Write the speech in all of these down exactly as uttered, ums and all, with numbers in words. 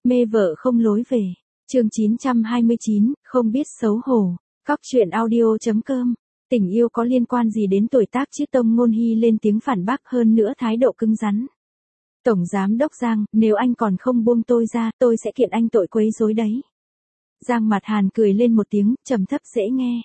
Mê vợ không lối về. Chương chín trăm hai mươi chín, không biết xấu hổ. Cóc truyện audio chấm com. Tình yêu có liên quan gì đến tuổi tác chứ? Tông Ngôn Hy lên tiếng phản bác, hơn nữa thái độ cứng rắn. Tổng giám đốc Giang, nếu anh còn không buông tôi ra, tôi sẽ kiện anh tội quấy rối đấy. Giang Mặt Hàn cười lên một tiếng, trầm thấp dễ nghe.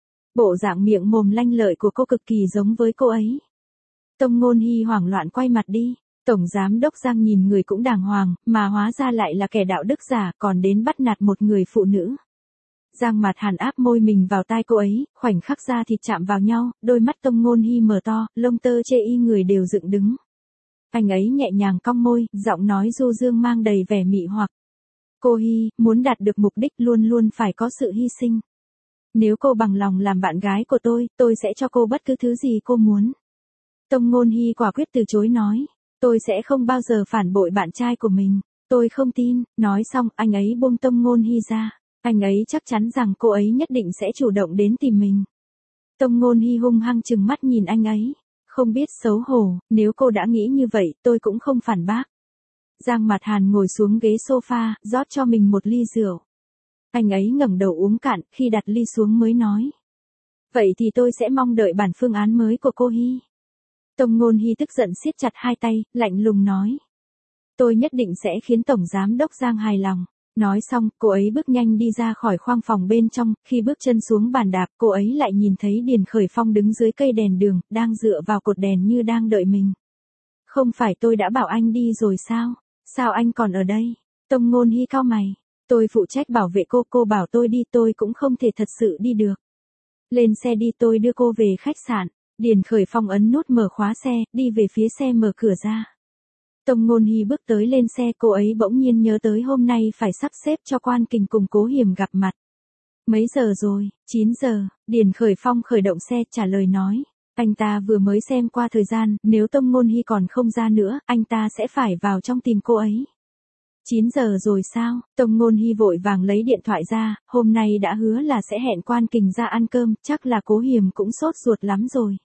Bộ dạng miệng mồm lanh lợi của cô cực kỳ giống với cô ấy. Tông Ngôn Hy hoảng loạn quay mặt đi. Tổng giám đốc Giang nhìn người cũng đàng hoàng, mà hóa ra lại là kẻ đạo đức giả, còn đến bắt nạt một người phụ nữ. Giang Mặt Hàn áp môi mình vào tai cô ấy, khoảnh khắc da thịt chạm vào nhau, đôi mắt Tông Ngôn Hy mở to, lông tơ chê y người đều dựng đứng. Anh ấy nhẹ nhàng cong môi, giọng nói du dương mang đầy vẻ mị hoặc. Cô Hy, muốn đạt được mục đích luôn luôn phải có sự hy sinh. Nếu cô bằng lòng làm bạn gái của tôi, tôi sẽ cho cô bất cứ thứ gì cô muốn. Tông Ngôn Hy quả quyết từ chối nói. Tôi sẽ không bao giờ phản bội bạn trai của mình. Tôi không tin. Nói xong, anh ấy buông Tông Ngôn Hy ra. Anh ấy chắc chắn rằng cô ấy nhất định sẽ chủ động đến tìm mình. Tông Ngôn Hy hung hăng trừng mắt nhìn anh ấy. Không biết xấu hổ, nếu cô đã nghĩ như vậy, tôi cũng không phản bác. Giang Mặt Hàn ngồi xuống ghế sofa, rót cho mình một ly rượu. Anh ấy ngẩng đầu uống cạn, khi đặt ly xuống mới nói. Vậy thì tôi sẽ mong đợi bản phương án mới của cô Hy. Tông Ngôn Hy tức giận siết chặt hai tay, lạnh lùng nói. Tôi nhất định sẽ khiến Tổng Giám đốc Giang hài lòng. Nói xong, cô ấy bước nhanh đi ra khỏi khoang phòng bên trong, khi bước chân xuống bàn đạp, cô ấy lại nhìn thấy Điền Khởi Phong đứng dưới cây đèn đường, đang dựa vào cột đèn như đang đợi mình. Không phải tôi đã bảo anh đi rồi sao? Sao anh còn ở đây? Tông Ngôn Hy cau mày. Tôi phụ trách bảo vệ cô, cô bảo tôi đi tôi cũng không thể thật sự đi được. Lên xe đi, tôi đưa cô về khách sạn. Điền Khởi Phong ấn nút mở khóa xe, đi về phía xe mở cửa ra. Tông Ngôn Hy bước tới lên xe, cô ấy bỗng nhiên nhớ tới hôm nay phải sắp xếp cho Quan Kình cùng Cố Hiểm gặp mặt. Mấy giờ rồi? chín giờ, Điền Khởi Phong khởi động xe trả lời nói. Anh ta vừa mới xem qua thời gian, nếu Tông Ngôn Hy còn không ra nữa, anh ta sẽ phải vào trong tìm cô ấy. chín giờ rồi sao? Tông Ngôn Hy vội vàng lấy điện thoại ra, hôm nay đã hứa là sẽ hẹn Quan Kình ra ăn cơm, chắc là Cố Hiểm cũng sốt ruột lắm rồi.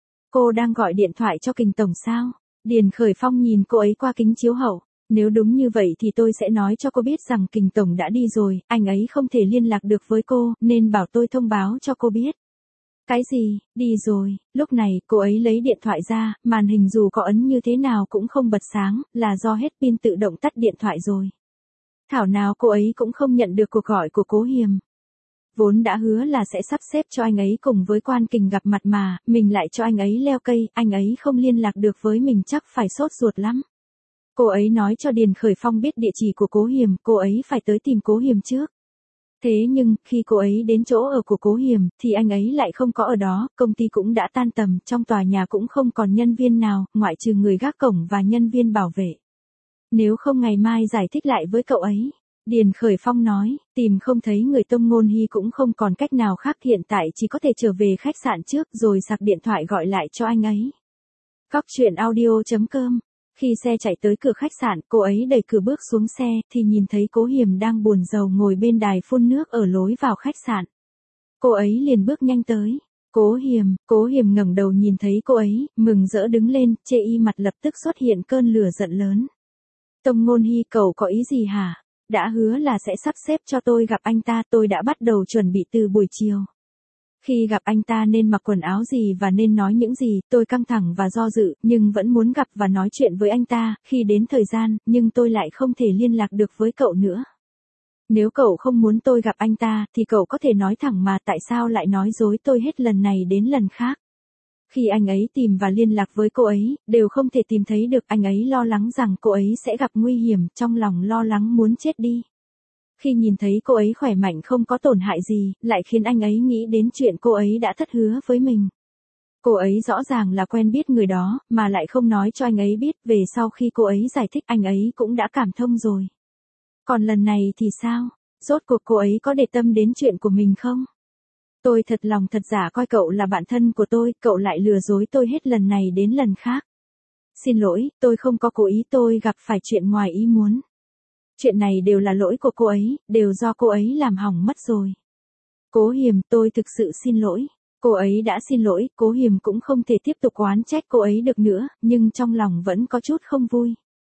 Cô đang gọi điện thoại cho Kình Tổng sao? Điền Khởi Phong nhìn cô ấy qua kính chiếu hậu. Nếu đúng như vậy thì tôi sẽ nói cho cô biết rằng Kình Tổng đã đi rồi, anh ấy không thể liên lạc được với cô, nên bảo tôi thông báo cho cô biết. Cái gì, đi rồi? Lúc này, cô ấy lấy điện thoại ra, màn hình dù có ấn như thế nào cũng không bật sáng, là do hết pin tự động tắt điện thoại rồi. Thảo nào cô ấy cũng không nhận được cuộc gọi của Cố Hiểm. Vốn đã hứa là sẽ sắp xếp cho anh ấy cùng với Quan Kình gặp mặt mà, mình lại cho anh ấy leo cây, anh ấy không liên lạc được với mình chắc phải sốt ruột lắm. Cô ấy nói cho Điền Khởi Phong biết địa chỉ của Cố Hiểm, cô ấy phải tới tìm Cố Hiểm trước. Thế nhưng, khi cô ấy đến chỗ ở của Cố Hiểm, thì anh ấy lại không có ở đó, công ty cũng đã tan tầm, trong tòa nhà cũng không còn nhân viên nào, ngoại trừ người gác cổng và nhân viên bảo vệ. Nếu không ngày mai giải thích lại với cậu ấy. Điền Khởi Phong nói, tìm không thấy người Tông Ngôn Hy cũng không còn cách nào khác, hiện tại chỉ có thể trở về khách sạn trước rồi sạc điện thoại gọi lại cho anh ấy. Cóc truyện audio chấm com. Khi xe chạy tới cửa khách sạn, cô ấy đẩy cửa bước xuống xe, thì nhìn thấy Cố Hiểm đang buồn rầu ngồi bên đài phun nước ở lối vào khách sạn. Cô ấy liền bước nhanh tới. Cố Hiểm, Cố Hiểm ngẩng đầu nhìn thấy cô ấy, mừng rỡ đứng lên, chê y mặt lập tức xuất hiện cơn lửa giận lớn. Tông Ngôn Hy, cậu có ý gì hả? Đã hứa là sẽ sắp xếp cho tôi gặp anh ta, tôi đã bắt đầu chuẩn bị từ buổi chiều. Khi gặp anh ta nên mặc quần áo gì và nên nói những gì, tôi căng thẳng và do dự, nhưng vẫn muốn gặp và nói chuyện với anh ta, khi đến thời gian, nhưng tôi lại không thể liên lạc được với cậu nữa. Nếu cậu không muốn tôi gặp anh ta, thì cậu có thể nói thẳng mà tại sao lại nói dối tôi hết lần này đến lần khác. Khi anh ấy tìm và liên lạc với cô ấy, đều không thể tìm thấy được, anh ấy lo lắng rằng cô ấy sẽ gặp nguy hiểm, trong lòng lo lắng muốn chết đi. Khi nhìn thấy cô ấy khỏe mạnh không có tổn hại gì, lại khiến anh ấy nghĩ đến chuyện cô ấy đã thất hứa với mình. Cô ấy rõ ràng là quen biết người đó, mà lại không nói cho anh ấy biết, về sau khi cô ấy giải thích anh ấy cũng đã cảm thông rồi. Còn lần này thì sao? Rốt cuộc cô ấy có để tâm đến chuyện của mình không? Tôi thật lòng thật giả coi cậu là bạn thân của tôi, cậu lại lừa dối tôi hết lần này đến lần khác. Xin lỗi, tôi không có cố ý, tôi gặp phải chuyện ngoài ý muốn. Chuyện này đều là lỗi của cô ấy, đều do cô ấy làm hỏng mất rồi. Cố Hiểm, tôi thực sự xin lỗi. Cô ấy đã xin lỗi, Cố Hiểm cũng không thể tiếp tục oán trách cô ấy được nữa, nhưng trong lòng vẫn có chút không vui.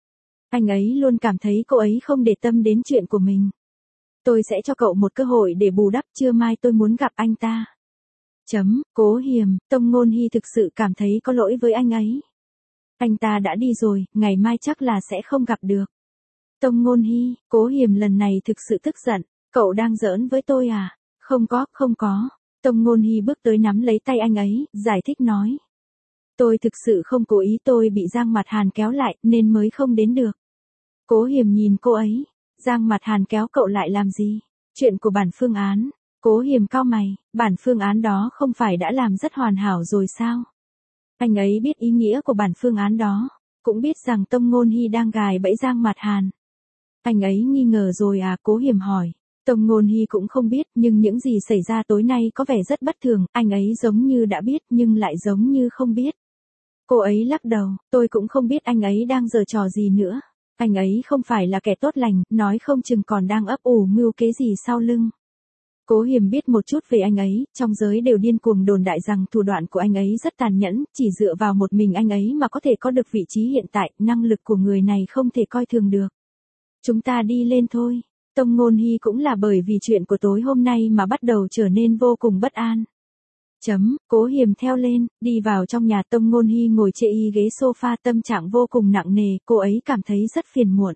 Anh ấy luôn cảm thấy cô ấy không để tâm đến chuyện của mình. Tôi sẽ cho cậu một cơ hội để bù đắp, trưa mai tôi muốn gặp anh ta. Chấm, Cố Hiềm, Tông Ngôn Hy thực sự cảm thấy có lỗi với anh ấy. Anh ta đã đi rồi, ngày mai chắc là sẽ không gặp được. Tông Ngôn Hy, Cố Hiềm lần này thực sự tức giận, cậu đang giỡn với tôi à? Không có, không có. Tông Ngôn Hy bước tới nắm lấy tay anh ấy, giải thích nói. Tôi thực sự không cố ý, tôi bị Giang Mặt Hàn kéo lại nên mới không đến được. Cố Hiềm nhìn cô ấy, Giang Mặt Hàn kéo cậu lại làm gì? Chuyện của bản phương án. Cố Hiềm cau mày, bản phương án đó không phải đã làm rất hoàn hảo rồi sao? Anh ấy biết ý nghĩa của bản phương án đó, cũng biết rằng Tông Ngôn Hy đang gài bẫy Giang Mặt Hàn. Anh ấy nghi ngờ rồi à? Cố Hiềm hỏi. Tông Ngôn Hy cũng không biết, nhưng những gì xảy ra tối nay có vẻ rất bất thường, anh ấy giống như đã biết nhưng lại giống như không biết. Cô ấy lắc đầu, tôi cũng không biết anh ấy đang giở trò gì nữa. Anh ấy không phải là kẻ tốt lành, nói không chừng còn đang ấp ủ mưu kế gì sau lưng. Cố Hiềm biết một chút về anh ấy, trong giới đều điên cuồng đồn đại rằng thủ đoạn của anh ấy rất tàn nhẫn, chỉ dựa vào một mình anh ấy mà có thể có được vị trí hiện tại, năng lực của người này không thể coi thường được. Chúng ta đi lên thôi. Tông Ngôn Hy cũng là bởi vì chuyện của tối hôm nay mà bắt đầu trở nên vô cùng bất an. Chấm, Cố Hiềm theo lên, đi vào trong nhà. Tông Ngôn Hy ngồi chê y ghế sofa, tâm trạng vô cùng nặng nề, cô ấy cảm thấy rất phiền muộn.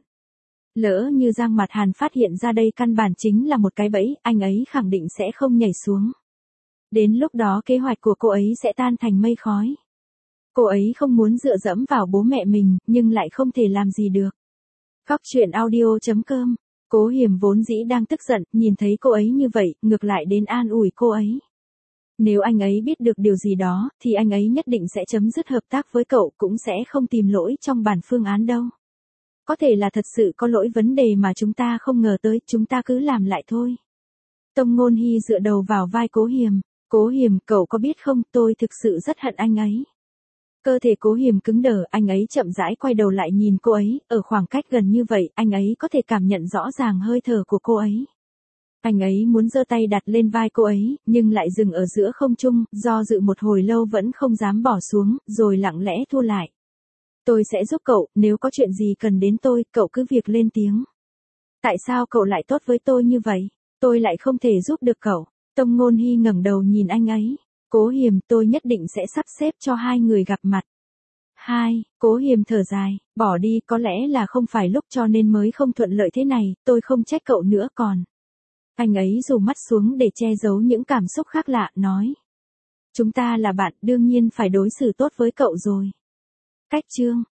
Lỡ như Giang Mặt Hàn phát hiện ra đây căn bản chính là một cái bẫy, anh ấy khẳng định sẽ không nhảy xuống. Đến lúc đó kế hoạch của cô ấy sẽ tan thành mây khói. Cô ấy không muốn dựa dẫm vào bố mẹ mình, nhưng lại không thể làm gì được. Góc truyện audio chấm com. Cố Hiềm vốn dĩ đang tức giận, nhìn thấy cô ấy như vậy, ngược lại đến an ủi cô ấy. Nếu anh ấy biết được điều gì đó, thì anh ấy nhất định sẽ chấm dứt hợp tác với cậu, cũng sẽ không tìm lỗi trong bản phương án đâu. Có thể là thật sự có lỗi vấn đề mà chúng ta không ngờ tới, chúng ta cứ làm lại thôi. Tông Ngôn Hy dựa đầu vào vai Cố Hiềm. Cố Hiềm, cậu có biết không, tôi thực sự rất hận anh ấy. Cơ thể Cố Hiềm cứng đờ, anh ấy chậm rãi quay đầu lại nhìn cô ấy, ở khoảng cách gần như vậy, anh ấy có thể cảm nhận rõ ràng hơi thở của cô ấy. Anh ấy muốn giơ tay đặt lên vai cô ấy, nhưng lại dừng ở giữa không trung, do dự một hồi lâu vẫn không dám bỏ xuống, rồi lặng lẽ thu lại. Tôi sẽ giúp cậu, nếu có chuyện gì cần đến tôi, cậu cứ việc lên tiếng. Tại sao cậu lại tốt với tôi như vậy? Tôi lại không thể giúp được cậu. Tông Ngôn Hy ngẩng đầu nhìn anh ấy. Cố Hiềm, tôi nhất định sẽ sắp xếp cho hai người gặp mặt. Hai, Cố Hiềm thở dài, bỏ đi, có lẽ là không phải lúc cho nên mới không thuận lợi thế này, tôi không trách cậu nữa còn. Anh ấy rủ mắt xuống để che giấu những cảm xúc khác lạ, nói. Chúng ta là bạn, đương nhiên phải đối xử tốt với cậu rồi. Cách chương.